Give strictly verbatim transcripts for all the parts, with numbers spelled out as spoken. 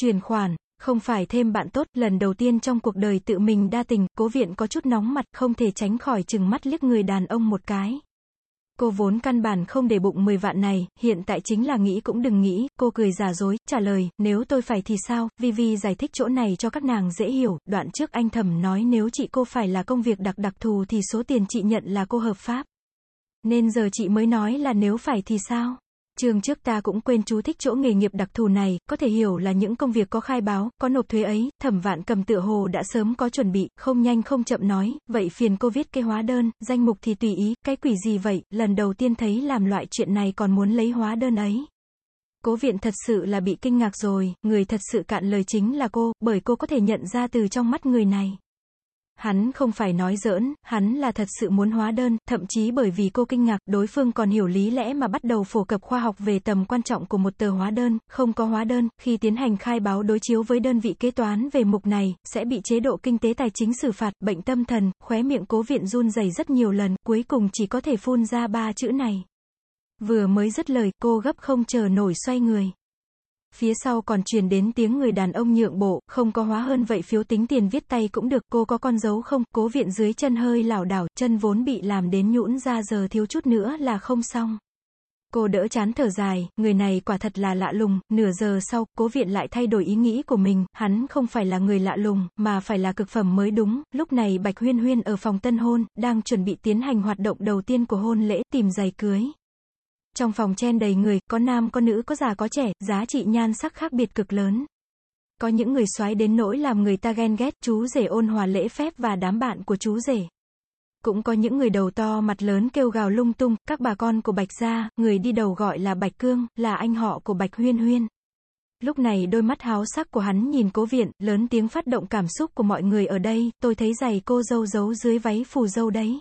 Chuyển khoản, không phải thêm bạn tốt, lần đầu tiên trong cuộc đời tự mình đa tình, Cố Viện có chút nóng mặt, không thể tránh khỏi chừng mắt liếc người đàn ông một cái. Cô vốn căn bản không để bụng mười vạn này, hiện tại chính là nghĩ cũng đừng nghĩ, cô cười giả dối, trả lời, nếu tôi phải thì sao, Vivi giải thích chỗ này cho các nàng dễ hiểu, đoạn trước anh thầm nói nếu chị cô phải là công việc đặc đặc thù thì số tiền chị nhận là cô hợp pháp. Nên giờ chị mới nói là nếu phải thì sao. Chương trước ta cũng quên chú thích chỗ nghề nghiệp đặc thù này, có thể hiểu là những công việc có khai báo, có nộp thuế ấy, Thẩm Vạn Cầm tựa hồ đã sớm có chuẩn bị, không nhanh không chậm nói, vậy phiền cô viết cái hóa đơn, danh mục thì tùy ý, cái quỷ gì vậy, lần đầu tiên thấy làm loại chuyện này còn muốn lấy hóa đơn ấy. Cố Viện thật sự là bị kinh ngạc rồi, người thật sự cạn lời chính là cô, bởi cô có thể nhận ra từ trong mắt người này. Hắn không phải nói giỡn, hắn là thật sự muốn hóa đơn, thậm chí bởi vì cô kinh ngạc, đối phương còn hiểu lý lẽ mà bắt đầu phổ cập khoa học về tầm quan trọng của một tờ hóa đơn, không có hóa đơn, khi tiến hành khai báo đối chiếu với đơn vị kế toán về mục này, sẽ bị chế độ kinh tế tài chính xử phạt, bệnh tâm thần, khóe miệng Cố Viện run rẩy rất nhiều lần, cuối cùng chỉ có thể phun ra ba chữ này. Vừa mới dứt lời, cô gấp không chờ nổi xoay người. Phía sau còn truyền đến tiếng người đàn ông nhượng bộ, không có hóa hơn vậy phiếu tính tiền viết tay cũng được, cô có con dấu không, Cố Viện dưới chân hơi lảo đảo, chân vốn bị làm đến nhũn ra giờ thiếu chút nữa là không xong. Cô đỡ chán thở dài, người này quả thật là lạ lùng, nửa giờ sau, Cố Viện lại thay đổi ý nghĩ của mình, hắn không phải là người lạ lùng, mà phải là cực phẩm mới đúng, lúc này Bạch Huyên Huyên ở phòng tân hôn, đang chuẩn bị tiến hành hoạt động đầu tiên của hôn lễ, tìm giày cưới. Trong phòng chen đầy người, có nam có nữ có già có trẻ, giá trị nhan sắc khác biệt cực lớn. Có những người soái đến nỗi làm người ta ghen ghét, chú rể ôn hòa lễ phép và đám bạn của chú rể. Cũng có những người đầu to mặt lớn kêu gào lung tung, các bà con của Bạch gia, người đi đầu gọi là Bạch Cương, là anh họ của Bạch Huyên Huyên. Lúc này đôi mắt háo sắc của hắn nhìn Cố Viện, lớn tiếng phát động cảm xúc của mọi người ở đây, tôi thấy giày cô dâu giấu dưới váy phù dâu đấy.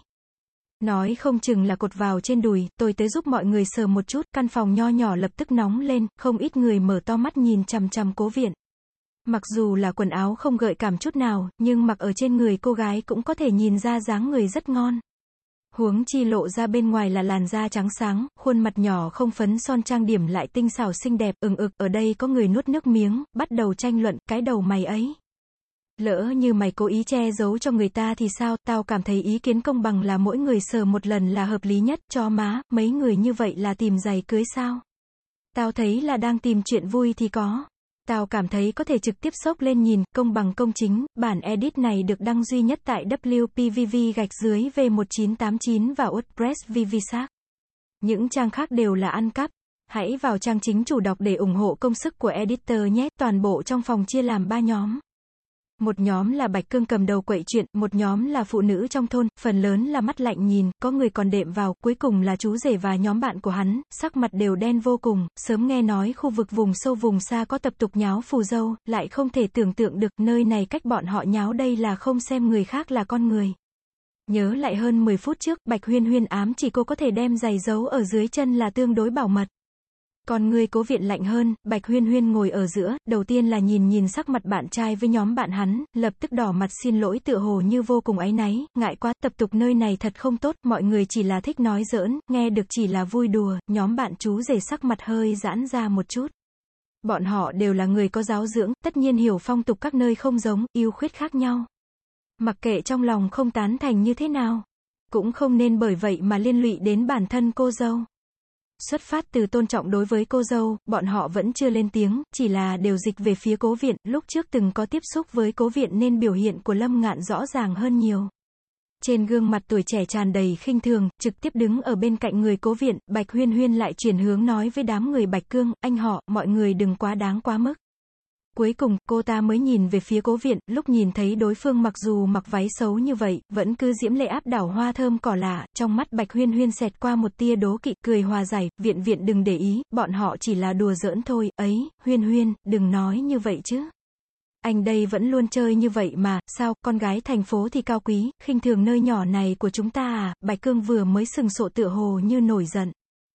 Nói không chừng là cột vào trên đùi, tôi tới giúp mọi người sờ một chút, căn phòng nho nhỏ lập tức nóng lên, không ít người mở to mắt nhìn chằm chằm Cố Viện. Mặc dù là quần áo không gợi cảm chút nào, nhưng mặc ở trên người cô gái cũng có thể nhìn ra dáng người rất ngon. Huống chi lộ ra bên ngoài là làn da trắng sáng, khuôn mặt nhỏ không phấn son trang điểm lại tinh xảo xinh đẹp, ừng ực, ở đây có người nuốt nước miếng, bắt đầu tranh luận, cái đầu mày ấy. Lỡ như mày cố ý che giấu cho người ta thì sao, tao cảm thấy ý kiến công bằng là mỗi người sờ một lần là hợp lý nhất, cho má, mấy người như vậy là tìm giày cưới sao? Tao thấy là đang tìm chuyện vui thì có. Tao cảm thấy có thể trực tiếp xốc lên nhìn, công bằng công chính, bản edit này được đăng duy nhất tại W P V V gạch dưới V một chín tám chín và WordPress Vivisac. Những trang khác đều là ăn cắp. Hãy vào trang chính chủ đọc để ủng hộ công sức của editor nhé, toàn bộ trong phòng chia làm ba nhóm. Một nhóm là Bạch Cương cầm đầu quậy chuyện, một nhóm là phụ nữ trong thôn, phần lớn là mắt lạnh nhìn, có người còn đệm vào, cuối cùng là chú rể và nhóm bạn của hắn, sắc mặt đều đen vô cùng, sớm nghe nói khu vực vùng sâu vùng xa có tập tục nháo phù dâu, lại không thể tưởng tượng được, nơi này cách bọn họ nháo đây là không xem người khác là con người. Nhớ lại hơn mười phút trước, Bạch Huyên Huyên ám chỉ cô có thể đem giày giấu ở dưới chân là tương đối bảo mật. Còn người Cố Viện lạnh hơn, Bạch Huyên Huyên ngồi ở giữa, đầu tiên là nhìn nhìn sắc mặt bạn trai với nhóm bạn hắn, lập tức đỏ mặt xin lỗi tựa hồ như vô cùng áy náy, ngại quá, tập tục nơi này thật không tốt, mọi người chỉ là thích nói giỡn, nghe được chỉ là vui đùa, nhóm bạn chú rể sắc mặt hơi giãn ra một chút. Bọn họ đều là người có giáo dưỡng, tất nhiên hiểu phong tục các nơi không giống, ưu khuyết khác nhau. Mặc kệ trong lòng không tán thành như thế nào, cũng không nên bởi vậy mà liên lụy đến bản thân cô dâu. Xuất phát từ tôn trọng đối với cô dâu, bọn họ vẫn chưa lên tiếng, chỉ là đều dịch về phía Cố Viện, lúc trước từng có tiếp xúc với Cố Viện nên biểu hiện của Lâm Ngạn rõ ràng hơn nhiều. Trên gương mặt tuổi trẻ tràn đầy khinh thường, trực tiếp đứng ở bên cạnh người Cố Viện, Bạch Huyên Huyên lại chuyển hướng nói với đám người Bạch Cương, anh họ, mọi người đừng quá đáng quá mức. Cuối cùng, cô ta mới nhìn về phía Cố Viện, lúc nhìn thấy đối phương mặc dù mặc váy xấu như vậy, vẫn cứ diễm lệ áp đảo hoa thơm cỏ lạ, trong mắt Bạch Huyên Huyên xẹt qua một tia đố kỵ, cười hòa giải, Viện Viện đừng để ý, bọn họ chỉ là đùa giỡn thôi, ấy, Huyên Huyên, đừng nói như vậy chứ. Anh đây vẫn luôn chơi như vậy mà, sao, con gái thành phố thì cao quý, khinh thường nơi nhỏ này của chúng ta à, Bạch Cương vừa mới sừng sộ tựa hồ như nổi giận.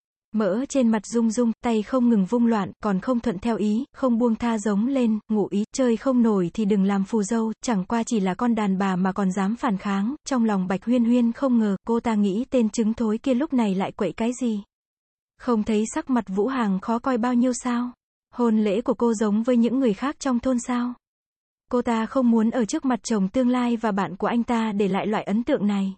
Mỡ trên mặt rung rung, tay không ngừng vung loạn, còn không thuận theo ý, không buông tha giống lên, ngụ ý, chơi không nổi thì đừng làm phù dâu, chẳng qua chỉ là con đàn bà mà còn dám phản kháng, trong lòng Bạch Huyên Huyên không ngờ, cô ta nghĩ tên trứng thối kia lúc này lại quậy cái gì. Không thấy sắc mặt Vũ Hàng khó coi bao nhiêu sao. Hôn lễ của cô giống với những người khác trong thôn sao? Cô ta không muốn ở trước mặt chồng tương lai và bạn của anh ta để lại loại ấn tượng này.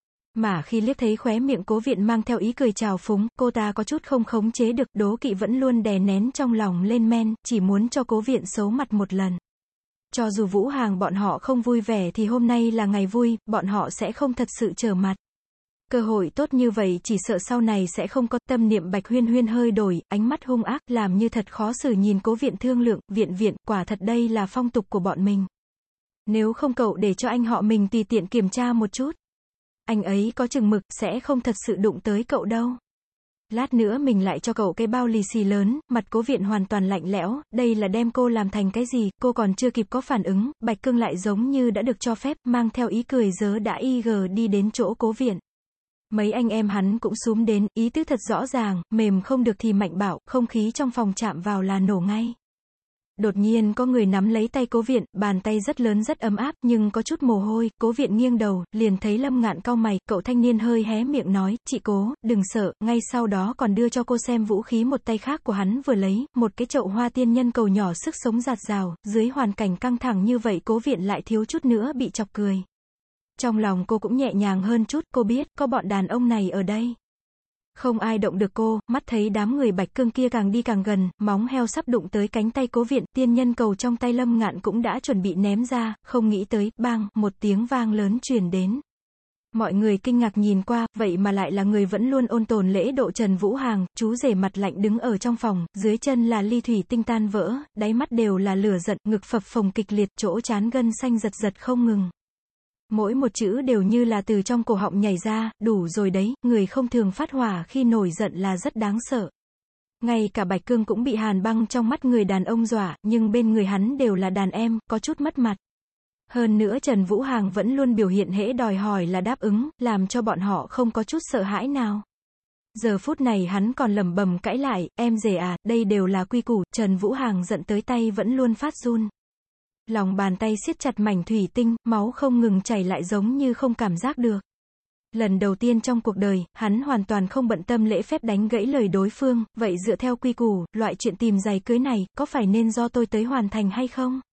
Mà khi liếc thấy khóe miệng Cố Viện mang theo ý cười trào phúng, cô ta có chút không khống chế được, đố kỵ vẫn luôn đè nén trong lòng lên men, chỉ muốn cho Cố Viện xấu mặt một lần. Cho dù Vũ Hàng bọn họ không vui vẻ thì hôm nay là ngày vui, bọn họ sẽ không thật sự trở mặt. Cơ hội tốt như vậy chỉ sợ sau này sẽ không có. Tâm niệm Bạch Huyên Huyên hơi đổi, ánh mắt hung ác, làm như thật khó xử nhìn Cố Viện thương lượng, viện viện, quả thật đây là phong tục của bọn mình. Nếu không cậu để cho anh họ mình tùy tiện kiểm tra một chút. Anh ấy có chừng mực, sẽ không thật sự đụng tới cậu đâu. Lát nữa mình lại cho cậu cái bao lì xì lớn. Mặt Cố Viện hoàn toàn lạnh lẽo, đây là đem cô làm thành cái gì, cô còn chưa kịp có phản ứng, Bạch Cương lại giống như đã được cho phép, mang theo ý cười dớ đã y gờ đi đến chỗ Cố Viện. Mấy anh em hắn cũng xúm đến, ý tứ thật rõ ràng, mềm không được thì mạnh bạo, không khí trong phòng chạm vào là nổ ngay. Đột nhiên có người nắm lấy tay Cố Viện, bàn tay rất lớn rất ấm áp, nhưng có chút mồ hôi. Cố Viện nghiêng đầu, liền thấy Lâm Ngạn cau mày, cậu thanh niên hơi hé miệng nói, chị Cố, đừng sợ, ngay sau đó còn đưa cho cô xem vũ khí một tay khác của hắn vừa lấy, một cái chậu hoa tiên nhân cầu nhỏ sức sống rạt rào, dưới hoàn cảnh căng thẳng như vậy Cố Viện lại thiếu chút nữa bị chọc cười. Trong lòng cô cũng nhẹ nhàng hơn chút, cô biết, có bọn đàn ông này ở đây. Không ai động được cô, mắt thấy đám người Bạch Cương kia càng đi càng gần, móng heo sắp đụng tới cánh tay Cố Viện, tiên nhân cầu trong tay Lâm Ngạn cũng đã chuẩn bị ném ra, không nghĩ tới, bang, một tiếng vang lớn truyền đến. Mọi người kinh ngạc nhìn qua, vậy mà lại là người vẫn luôn ôn tồn lễ độ Trần Vũ Hàng, chú rể mặt lạnh đứng ở trong phòng, dưới chân là ly thủy tinh tan vỡ, đáy mắt đều là lửa giận, ngực phập phồng kịch liệt, chỗ trán gân xanh giật giật không ngừng. Mỗi một chữ đều như là từ trong cổ họng nhảy ra, đủ rồi đấy, người không thường phát hỏa khi nổi giận là rất đáng sợ. Ngay cả Bạch Cương cũng bị hàn băng trong mắt người đàn ông dọa, nhưng bên người hắn đều là đàn em, có chút mất mặt. Hơn nữa Trần Vũ Hàng vẫn luôn biểu hiện hễ đòi hỏi là đáp ứng, làm cho bọn họ không có chút sợ hãi nào. Giờ phút này hắn còn lẩm bẩm cãi lại, em rể à, đây đều là quy củ. Trần Vũ Hàng giận tới tay vẫn luôn phát run. Lòng bàn tay siết chặt mảnh thủy tinh, máu không ngừng chảy lại giống như không cảm giác được. Lần đầu tiên trong cuộc đời, hắn hoàn toàn không bận tâm lễ phép đánh gãy lời đối phương, vậy dựa theo quy củ, loại chuyện tìm giày cưới này, có phải nên do tôi tới hoàn thành hay không?